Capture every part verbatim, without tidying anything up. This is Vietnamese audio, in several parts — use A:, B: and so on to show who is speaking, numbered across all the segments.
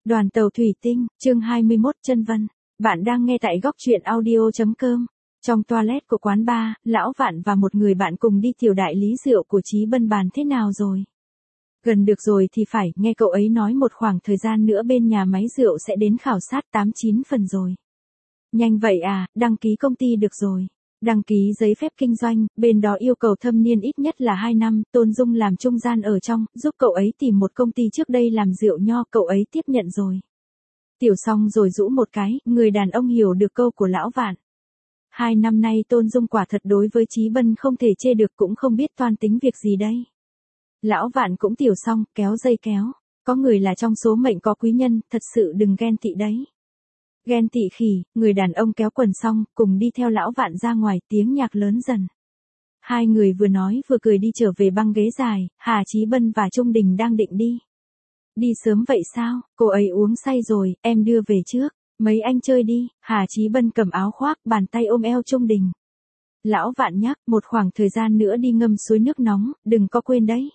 A: Đoàn tàu thủy tinh, chương hai mươi mốt chân vân. Bạn đang nghe tại góc truyện audio.com. Trong toilet của quán bar, Lão Vạn và một người bạn cùng đi tiểu đại lý rượu của Chí Bân bàn thế nào rồi? Gần được rồi thì phải, nghe cậu ấy nói một khoảng thời gian nữa bên nhà máy rượu sẽ đến khảo sát tám chín phần rồi. Nhanh vậy à, đăng ký công ty được rồi. Đăng ký giấy phép kinh doanh, bên đó yêu cầu thâm niên ít nhất là hai năm, Tôn Dung làm trung gian ở trong, giúp cậu ấy tìm một công ty trước đây làm rượu nho, cậu ấy tiếp nhận rồi. Tiểu xong rồi rũ một cái, người đàn ông hiểu được câu của Lão Vạn. Hai năm nay Tôn Dung quả thật đối với Chí Bân không thể chê được, cũng không biết toan tính việc gì đây. Lão Vạn cũng tiểu xong, kéo dây kéo, có người là trong số mệnh có quý nhân, thật sự đừng ghen tị đấy. Ghen tị khỉ, người đàn ông kéo quần xong, cùng đi theo Lão Vạn ra ngoài, tiếng nhạc lớn dần. Hai người vừa nói vừa cười đi trở về băng ghế dài, Hà Chí Bân và Trung Đình đang định đi. Đi sớm vậy sao, cô ấy uống say rồi, em đưa về trước, mấy anh chơi đi, Hà Chí Bân cầm áo khoác, bàn tay ôm eo Trung Đình. Lão Vạn nhắc, một khoảng thời gian nữa đi ngâm suối nước nóng, đừng có quên đấy.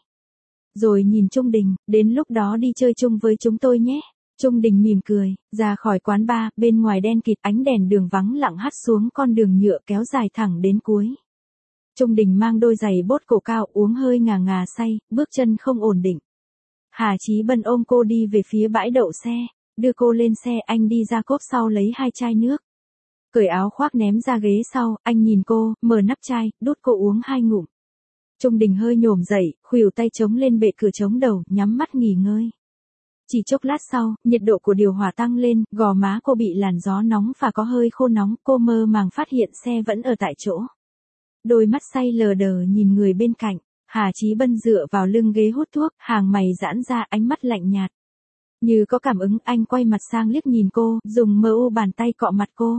A: Rồi nhìn Trung Đình, đến lúc đó đi chơi chung với chúng tôi nhé. Trung Đình mỉm cười, ra khỏi quán bar, bên ngoài đen kịt, ánh đèn đường vắng lặng hắt xuống con đường nhựa kéo dài thẳng đến cuối. Trung Đình mang đôi giày bốt cổ cao, uống hơi ngà ngà say, bước chân không ổn định. Hà Chí Bân ôm cô đi về phía bãi đậu xe, đưa cô lên xe, anh đi ra cốp sau lấy hai chai nước. Cởi áo khoác ném ra ghế sau, anh nhìn cô, mở nắp chai, đút cô uống hai ngụm. Trung Đình hơi nhổm dậy, khuỷu tay chống lên bệ cửa chống đầu, nhắm mắt nghỉ ngơi. Chỉ chốc lát sau, nhiệt độ của điều hòa tăng lên, gò má cô bị làn gió nóng và có hơi khô nóng, cô mơ màng phát hiện xe vẫn ở tại chỗ. Đôi mắt say lờ đờ nhìn người bên cạnh, Hà Chí Bân dựa vào lưng ghế hút thuốc, hàng mày giãn ra, ánh mắt lạnh nhạt. Như có cảm ứng, anh quay mặt sang liếc nhìn cô, dùng mờ u bàn tay cọ mặt cô.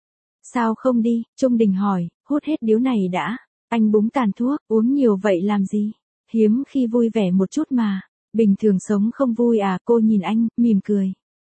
A: Sao không đi, Trung Đình hỏi, hút hết điếu này đã. Anh búng tàn thuốc, uống nhiều vậy làm gì? Hiếm khi vui vẻ một chút mà. Bình thường sống không vui à, cô nhìn anh, mỉm cười.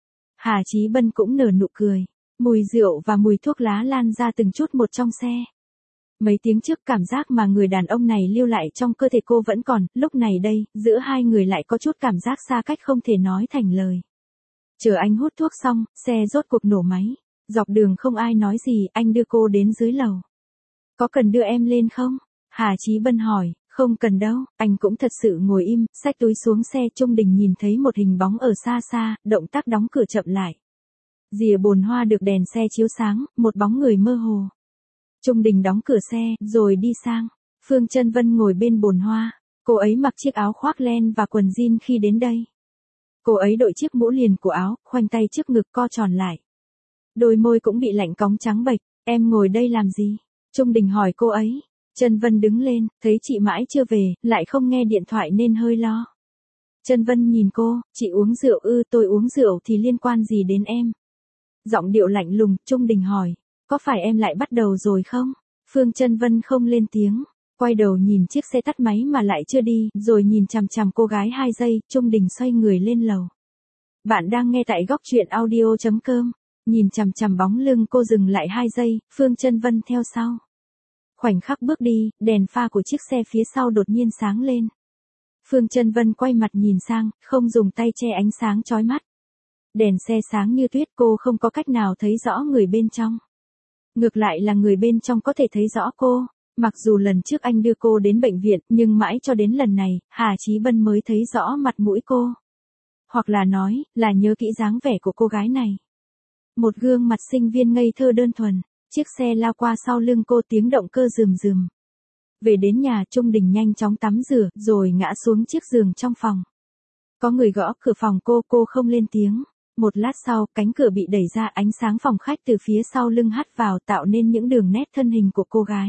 A: Hà Chí Bân cũng nở nụ cười. Mùi rượu và mùi thuốc lá lan ra từng chút một trong xe. Mấy tiếng trước, cảm giác mà người đàn ông này lưu lại trong cơ thể cô vẫn còn, lúc này đây, giữa hai người lại có chút cảm giác xa cách không thể nói thành lời. Chờ anh hút thuốc xong, xe rốt cuộc nổ máy. Dọc đường không ai nói gì, anh đưa cô đến dưới lầu. Có cần đưa em lên không? Hà Chí Bân hỏi. Không cần đâu, anh cũng thật sự ngồi im, xách túi xuống xe. Trung Đình nhìn thấy một hình bóng ở xa xa, động tác đóng cửa chậm lại. Rìa bồn hoa được đèn xe chiếu sáng, một bóng người mơ hồ. Trung Đình đóng cửa xe, rồi đi sang. Phương Chân Vân ngồi bên bồn hoa, cô ấy mặc chiếc áo khoác len và quần jean khi đến đây. Cô ấy đội chiếc mũ liền của áo, khoanh tay trước ngực co tròn lại. Đôi môi cũng bị lạnh cóng trắng bệch, em ngồi đây làm gì? Trung Đình hỏi cô ấy. Chân Vân đứng lên, thấy chị mãi chưa về, lại không nghe điện thoại nên hơi lo. Chân Vân nhìn cô, chị uống rượu ư? Tôi uống rượu thì liên quan gì đến em? Giọng điệu lạnh lùng, Trung Đình hỏi, có phải em lại bắt đầu rồi không? Phương Chân Vân không lên tiếng, quay đầu nhìn chiếc xe tắt máy mà lại chưa đi, rồi nhìn chằm chằm cô gái hai giây. Trung Đình xoay người lên lầu. Bạn đang nghe tại góc truyện audio.com, nhìn chằm chằm bóng lưng cô dừng lại hai giây, Phương Chân Vân theo sau. Khoảnh khắc bước đi, đèn pha của chiếc xe phía sau đột nhiên sáng lên. Phương Chân Vân quay mặt nhìn sang, không dùng tay che ánh sáng chói mắt. Đèn xe sáng như tuyết, cô không có cách nào thấy rõ người bên trong. Ngược lại là người bên trong có thể thấy rõ cô. Mặc dù lần trước anh đưa cô đến bệnh viện, nhưng mãi cho đến lần này, Hà Chí Bân mới thấy rõ mặt mũi cô. Hoặc là nói, là nhớ kỹ dáng vẻ của cô gái này. Một gương mặt sinh viên ngây thơ đơn thuần. Chiếc xe lao qua sau lưng cô, tiếng động cơ rườm rườm. Về đến nhà, Trung Đình nhanh chóng tắm rửa, rồi ngã xuống chiếc giường trong phòng. Có người gõ cửa phòng cô, cô không lên tiếng. Một lát sau, cánh cửa bị đẩy ra, ánh sáng phòng khách từ phía sau lưng hắt vào, tạo nên những đường nét thân hình của cô gái.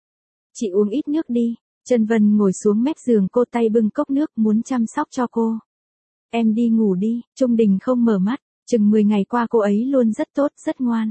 A: Chị uống ít nước đi. Chân Vân ngồi xuống mép giường cô, tay bưng cốc nước, muốn chăm sóc cho cô. Em đi ngủ đi. Trung Đình không mở mắt, chừng mười ngày qua cô ấy luôn rất tốt, rất ngoan.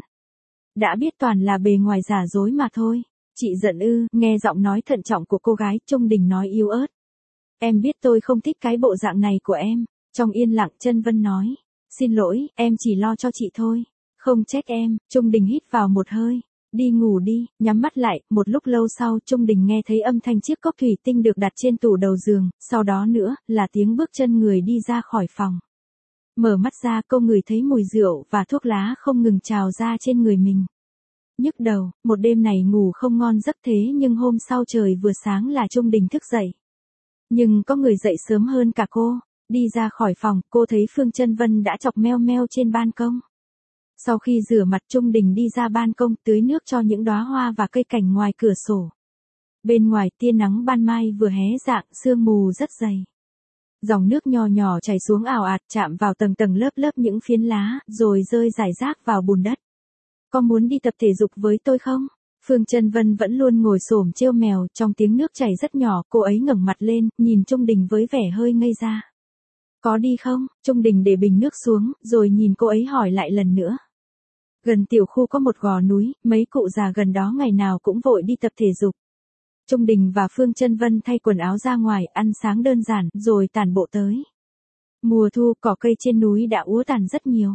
A: Đã biết toàn là bề ngoài giả dối mà thôi. Chị giận ư? Nghe giọng nói thận trọng của cô gái, Trung Đình nói yếu ớt. Em biết tôi không thích cái bộ dạng này của em. Trong yên lặng, Chân Vân nói. Xin lỗi, em chỉ lo cho chị thôi. Không trách em. Trung Đình hít vào một hơi. Đi ngủ đi, nhắm mắt lại. Một lúc lâu sau, Trung Đình nghe thấy âm thanh chiếc cốc thủy tinh được đặt trên tủ đầu giường. Sau đó nữa, là tiếng bước chân người đi ra khỏi phòng. Mở mắt ra cô ngửi thấy mùi rượu và thuốc lá không ngừng trào ra trên người mình. Nhức đầu, một đêm này ngủ không ngon giấc thế nhưng hôm sau trời vừa sáng là Trung Đình thức dậy. Nhưng có người dậy sớm hơn cả cô, đi ra khỏi phòng cô thấy Phương Chân Vân đã chọc meo meo trên ban công. Sau khi rửa mặt Trung Đình đi ra ban công tưới nước cho những đóa hoa và cây cảnh ngoài cửa sổ. Bên ngoài tia nắng ban mai vừa hé rạng, sương mù rất dày. Dòng nước nhỏ nhỏ chảy xuống ào ạt chạm vào tầng tầng lớp lớp những phiến lá, rồi rơi rải rác vào bùn đất. Có muốn đi tập thể dục với tôi không? Phương Chân Vân vẫn luôn ngồi xổm trêu mèo, trong tiếng nước chảy rất nhỏ, cô ấy ngẩng mặt lên, nhìn Trung Đình với vẻ hơi ngây ra. Có đi không? Trung Đình để bình nước xuống, rồi nhìn cô ấy hỏi lại lần nữa. Gần tiểu khu có một gò núi, mấy cụ già gần đó ngày nào cũng vội đi tập thể dục. Trung Đình và Phương Chân Vân thay quần áo ra ngoài, ăn sáng đơn giản, rồi tản bộ tới. Mùa thu, cỏ cây trên núi đã úa tàn rất nhiều.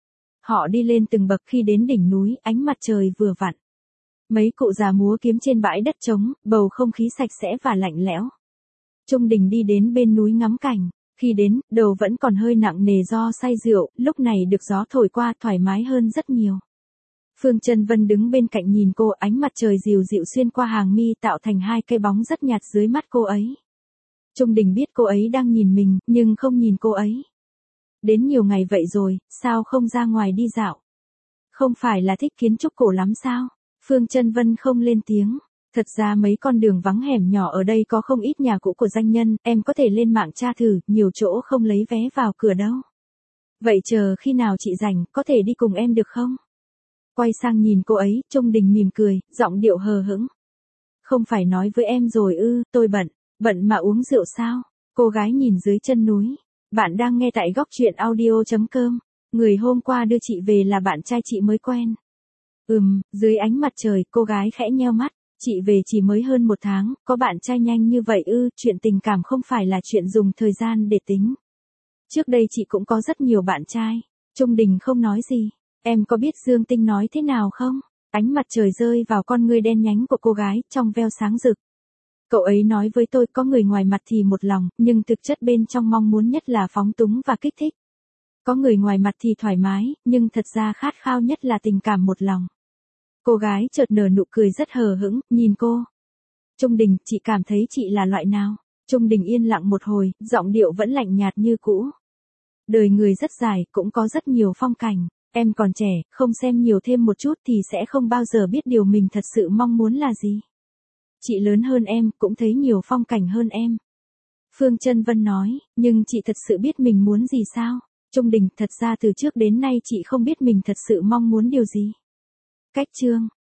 A: Họ đi lên từng bậc, khi đến đỉnh núi, ánh mặt trời vừa vặn. Mấy cụ già múa kiếm trên bãi đất trống, bầu không khí sạch sẽ và lạnh lẽo. Trung Đình đi đến bên núi ngắm cảnh. Khi đến, đầu vẫn còn hơi nặng nề do say rượu, lúc này được gió thổi qua thoải mái hơn rất nhiều. Phương Chân Vân đứng bên cạnh nhìn cô, ánh mặt trời dịu dịu xuyên qua hàng mi tạo thành hai cây bóng rất nhạt dưới mắt cô ấy. Trung Đình biết cô ấy đang nhìn mình, nhưng không nhìn cô ấy. Đến nhiều ngày vậy rồi, sao không ra ngoài đi dạo? Không phải là thích kiến trúc cổ lắm sao? Phương Chân Vân không lên tiếng. Thật ra mấy con đường vắng hẻm nhỏ ở đây có không ít nhà cũ của danh nhân, em có thể lên mạng tra thử, nhiều chỗ không lấy vé vào cửa đâu. Vậy chờ khi nào chị rảnh, có thể đi cùng em được không? Quay sang nhìn cô ấy, Trung Đình mỉm cười, giọng điệu hờ hững. Không phải nói với em rồi ư, tôi bận, bận mà uống rượu sao? Cô gái nhìn dưới chân núi. Bạn đang nghe tại góc truyện audio chấm com. Người hôm qua đưa chị về là bạn trai chị mới quen. Ừm, dưới ánh mặt trời, cô gái khẽ nheo mắt. Chị về chỉ mới hơn một tháng, có bạn trai nhanh như vậy ư, chuyện tình cảm không phải là chuyện dùng thời gian để tính. Trước đây chị cũng có rất nhiều bạn trai. Trung Đình không nói gì. Em có biết Dương Tinh nói thế nào không? Ánh mặt trời rơi vào con ngươi đen nhánh của cô gái, trong veo sáng rực. Cậu ấy nói với tôi có người ngoài mặt thì một lòng, nhưng thực chất bên trong mong muốn nhất là phóng túng và kích thích. Có người ngoài mặt thì thoải mái, nhưng thật ra khát khao nhất là tình cảm một lòng. Cô gái chợt nở nụ cười rất hờ hững, nhìn cô. Trung Đình, chị cảm thấy chị là loại nào? Trung Đình yên lặng một hồi, giọng điệu vẫn lạnh nhạt như cũ. Đời người rất dài, cũng có rất nhiều phong cảnh. Em còn trẻ, không xem nhiều thêm một chút thì sẽ không bao giờ biết điều mình thật sự mong muốn là gì. Chị lớn hơn em, cũng thấy nhiều phong cảnh hơn em. Phương Chân Vân nói, nhưng chị thật sự biết mình muốn gì sao? Trung Đình, thật ra từ trước đến nay chị không biết mình thật sự mong muốn điều gì. Cách chương